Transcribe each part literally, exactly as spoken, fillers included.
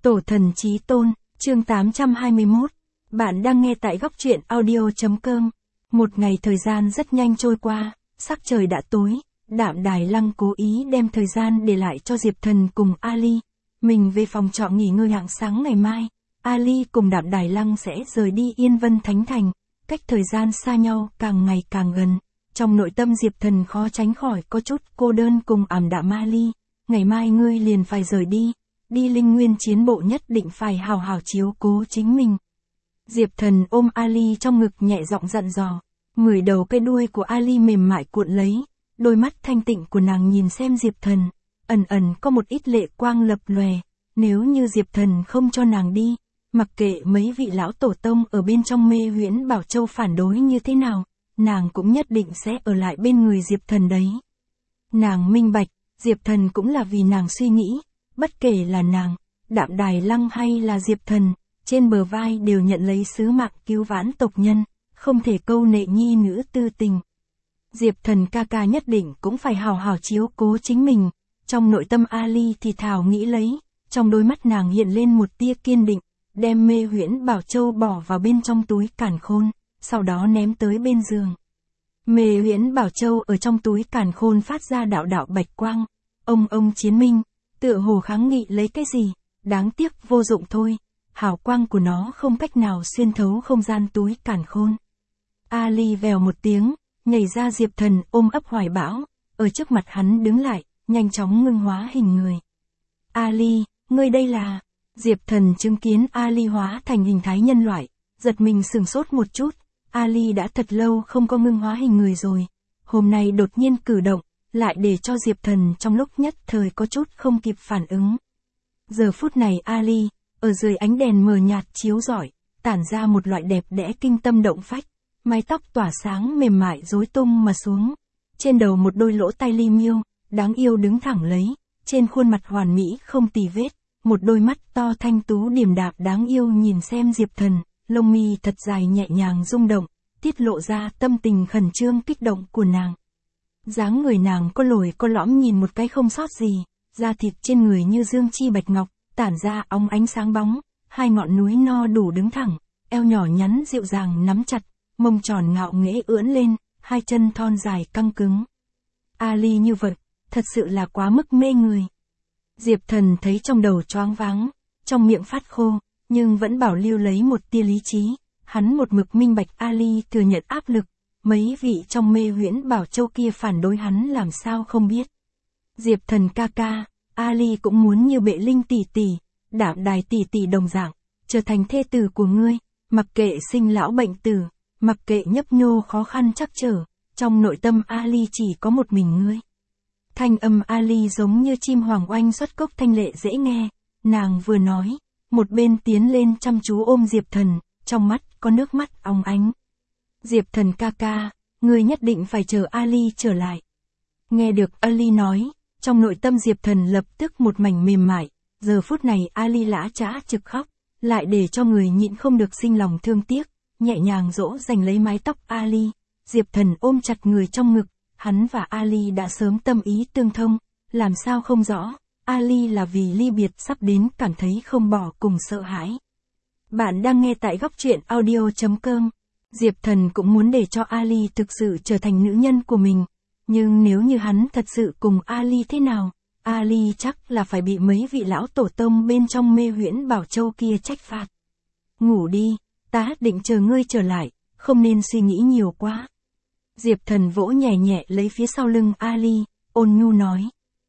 Tổ thần chí tôn, chương tám trăm hai mươi mốt. Bạn đang nghe tại góc truyện audio.com. Một ngày thời gian rất nhanh trôi qua, sắc trời đã tối, Đạm Đài Lăng cố ý đem thời gian để lại cho Diệp Thần cùng Ali. Mình về phòng trọ nghỉ ngơi hạng sáng ngày mai, Ali cùng Đạm Đài Lăng sẽ rời đi Yên Vân Thánh Thành, cách thời gian xa nhau càng ngày càng gần. Trong nội tâm Diệp Thần khó tránh khỏi có chút cô đơn cùng ảm đạm. Ali, ngày mai ngươi liền phải rời đi. Đi Linh Nguyên chiến bộ nhất định phải hào hào chiếu cố chính mình. Diệp Thần ôm Ali trong ngực nhẹ giọng dặn dò. Ngửi đầu cái đuôi của Ali mềm mại cuộn lấy, đôi mắt thanh tịnh của nàng nhìn xem Diệp Thần, ẩn ẩn có một ít lệ quang lập lòe. Nếu như Diệp Thần không cho nàng đi, mặc kệ mấy vị lão tổ tông ở bên trong Mê Huyễn Bảo Châu phản đối như thế nào, nàng cũng nhất định sẽ ở lại bên người Diệp Thần đấy. Nàng minh bạch, Diệp Thần cũng là vì nàng suy nghĩ. Bất kể là nàng, Đạm Đài Lăng hay là Diệp Thần, trên bờ vai đều nhận lấy sứ mạng cứu vãn tộc nhân, không thể câu nệ nhi nữ tư tình. Diệp Thần ca ca nhất định cũng phải hào hào chiếu cố chính mình. Trong nội tâm Ali thì thào nghĩ lấy, trong đôi mắt nàng hiện lên một tia kiên định, đem Mê Huyễn Bảo Châu bỏ vào bên trong túi càn khôn, sau đó ném tới bên giường. Mê Huyễn Bảo Châu ở trong túi càn khôn phát ra đạo đạo bạch quang, ông ông chiến minh. Tựa hồ kháng nghị lấy cái gì, đáng tiếc vô dụng thôi, hào quang của nó không cách nào xuyên thấu không gian túi càn khôn. Ali vèo một tiếng, nhảy ra Diệp Thần ôm ấp hoài bão, ở trước mặt hắn đứng lại, nhanh chóng ngưng hóa hình người. Ali, ngươi đây là... Diệp Thần chứng kiến Ali hóa thành hình thái nhân loại, giật mình sửng sốt một chút, Ali đã thật lâu không có ngưng hóa hình người rồi, hôm nay đột nhiên cử động, lại để cho Diệp Thần trong lúc nhất thời có chút không kịp phản ứng. Giờ phút này Ali, ở dưới ánh đèn mờ nhạt chiếu rọi, tản ra một loại đẹp đẽ kinh tâm động phách, mái tóc tỏa sáng mềm mại rối tung mà xuống, trên đầu một đôi lỗ tai li miêu, đáng yêu đứng thẳng lấy, trên khuôn mặt hoàn mỹ không tì vết, một đôi mắt to thanh tú điềm đạm đáng yêu nhìn xem Diệp Thần, lông mi thật dài nhẹ nhàng rung động, tiết lộ ra tâm tình khẩn trương kích động của nàng. Dáng người nàng có lồi có lõm nhìn một cái không sót gì, da thịt trên người như dương chi bạch ngọc, tản ra óng ánh sáng bóng, hai ngọn núi no đủ đứng thẳng, eo nhỏ nhắn dịu dàng nắm chặt, mông tròn ngạo nghễ ưỡn lên, hai chân thon dài căng cứng. Ali như vậy, thật sự là quá mức mê người. Diệp Thần thấy trong đầu choáng váng, trong miệng phát khô, nhưng vẫn bảo lưu lấy một tia lý trí, hắn một mực minh bạch Ali thừa nhận áp lực. Mấy vị trong Mê Huyễn Bảo Châu kia phản đối hắn làm sao không biết. Diệp Thần ca ca, Ali cũng muốn như Bệ Linh tỷ tỷ, Đạm Đài tỷ tỷ đồng dạng, trở thành thê tử của ngươi, mặc kệ sinh lão bệnh tử, mặc kệ nhấp nhô khó khăn trắc trở, trong nội tâm Ali chỉ có một mình ngươi. Thanh âm Ali giống như chim hoàng oanh xuất cốc thanh lệ dễ nghe, nàng vừa nói, một bên tiến lên chăm chú ôm Diệp Thần, trong mắt có nước mắt óng ánh. Diệp Thần ca ca, ngươi nhất định phải chờ Ali trở lại. Nghe được Ali nói, trong nội tâm Diệp Thần lập tức một mảnh mềm mại, giờ phút này Ali lã chã trực khóc, lại để cho người nhịn không được sinh lòng thương tiếc, nhẹ nhàng dỗ dành lấy mái tóc Ali. Diệp Thần ôm chặt người trong ngực, hắn và Ali đã sớm tâm ý tương thông, làm sao không rõ, Ali là vì ly biệt sắp đến cảm thấy không bỏ cùng sợ hãi. Bạn đang nghe tại góc truyện audio.com. Diệp Thần cũng muốn để cho Ali thực sự trở thành nữ nhân của mình, nhưng nếu như hắn thật sự cùng Ali thế nào, Ali chắc là phải bị mấy vị lão tổ tông bên trong Mê Huyễn Bảo Châu kia trách phạt. Ngủ đi, ta định chờ ngươi trở lại, không nên suy nghĩ nhiều quá. Diệp Thần vỗ nhẹ nhẹ lấy phía sau lưng Ali, ôn nhu nói.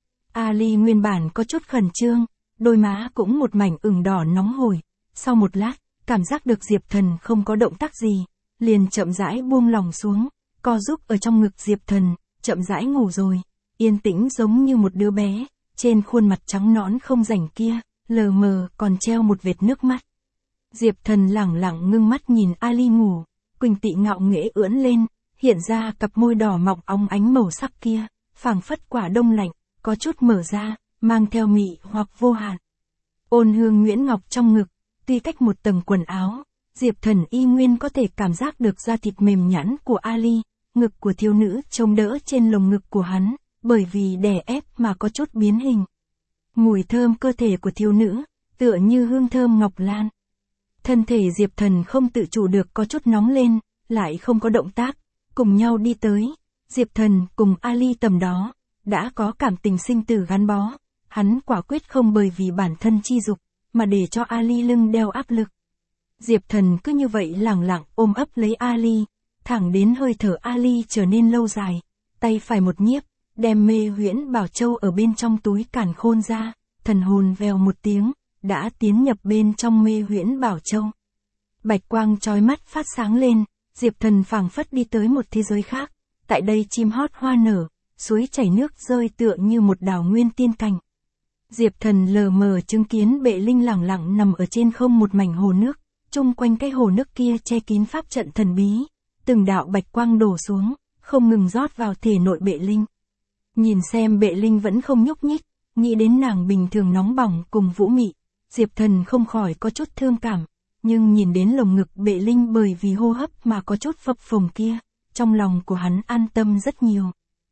Ali nguyên bản có chút khẩn trương, đôi má cũng một mảnh ửng đỏ nóng hổi, sau một lát, cảm giác được Diệp Thần không có động tác gì, liền chậm rãi buông lòng xuống, co giúp ở trong ngực Diệp Thần, chậm rãi ngủ rồi, yên tĩnh giống như một đứa bé, trên khuôn mặt trắng nõn không rảnh kia, lờ mờ còn treo một vệt nước mắt. Diệp Thần lẳng lặng ngưng mắt nhìn Ali ngủ, quỳnh tị ngạo nghễ ưỡn lên, hiện ra cặp môi đỏ mọng óng ánh màu sắc kia, phảng phất quả đông lạnh, có chút mở ra, mang theo mị hoặc vô hạn. Ôn hương nhuyễn ngọc trong ngực, tuy cách một tầng quần áo, Diệp Thần y nguyên có thể cảm giác được da thịt mềm nhẵn của Ali, ngực của thiếu nữ chống đỡ trên lồng ngực của hắn, bởi vì đè ép mà có chút biến hình. Mùi thơm cơ thể của thiếu nữ, tựa như hương thơm ngọc lan. Thân thể Diệp Thần không tự chủ được có chút nóng lên, lại không có động tác, cùng nhau đi tới. Diệp Thần cùng Ali tầm đó, đã có cảm tình sinh tử gắn bó. Hắn quả quyết không bởi vì bản thân chi dục, mà để cho Ali lưng đeo áp lực. Diệp Thần cứ như vậy lẳng lặng ôm ấp lấy Ali, thẳng đến hơi thở Ali trở nên lâu dài, tay phải một nhiếp, đem mê huyễn bảo châu ở bên trong túi càn khôn ra, thần hồn vèo một tiếng, đã tiến nhập bên trong mê huyễn bảo châu. Bạch quang chói mắt phát sáng lên, Diệp Thần phảng phất đi tới một thế giới khác, tại đây chim hót hoa nở, suối chảy nước rơi tựa như một đảo nguyên tiên cảnh. Diệp Thần lờ mờ chứng kiến Bệ Linh lẳng lặng nằm ở trên không một mảnh hồ nước, chung quanh cái hồ nước kia che kín pháp trận thần bí, từng đạo bạch quang đổ xuống, không ngừng rót vào thể nội Bệ Linh. Nhìn xem Bệ Linh vẫn không nhúc nhích, nghĩ đến nàng bình thường nóng bỏng cùng vũ mị, Diệp Thần không khỏi có chút thương cảm, nhưng nhìn đến lồng ngực Bệ Linh bởi vì hô hấp mà có chút phập phồng kia, trong lòng của hắn an tâm rất nhiều.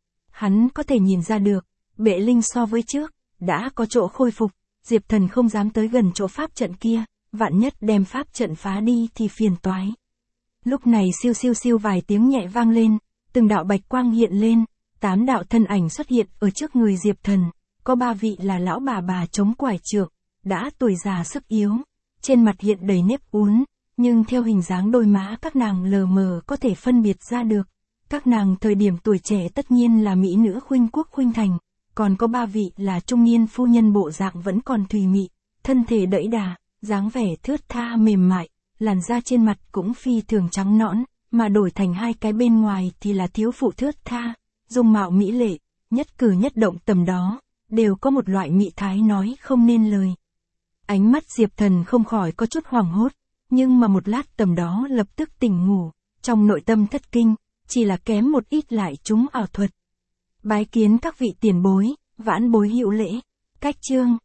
Hắn có thể nhìn ra được, Bệ Linh so với trước, đã có chỗ khôi phục, Diệp Thần không dám tới gần chỗ pháp trận kia, vạn nhất đem pháp trận phá đi thì phiền toái. Lúc này siêu siêu siêu vài tiếng nhẹ vang lên, từng đạo bạch quang hiện lên, tám đạo thân ảnh xuất hiện ở trước người Diệp Thần, có ba vị là lão bà bà chống quải trượng, đã tuổi già sức yếu, trên mặt hiện đầy nếp uốn, nhưng theo hình dáng đôi má các nàng lờ mờ có thể phân biệt ra được. Các nàng thời điểm tuổi trẻ tất nhiên là mỹ nữ khuynh quốc khuynh thành, còn có ba vị là trung niên phu nhân bộ dạng vẫn còn thùy mị, thân thể đẫy đà, dáng vẻ thướt tha mềm mại, làn da trên mặt cũng phi thường trắng nõn, mà đổi thành hai cái bên ngoài thì là thiếu phụ thướt tha, dung mạo mỹ lệ, nhất cử nhất động tầm đó, đều có một loại mị thái nói không nên lời. Ánh mắt Diệp Thần không khỏi có chút hoảng hốt, nhưng mà một lát tầm đó lập tức tỉnh ngủ, trong nội tâm thất kinh, chỉ là kém một ít lại trúng ảo thuật. Bái kiến các vị tiền bối, vãn bối hữu lễ. Cách chương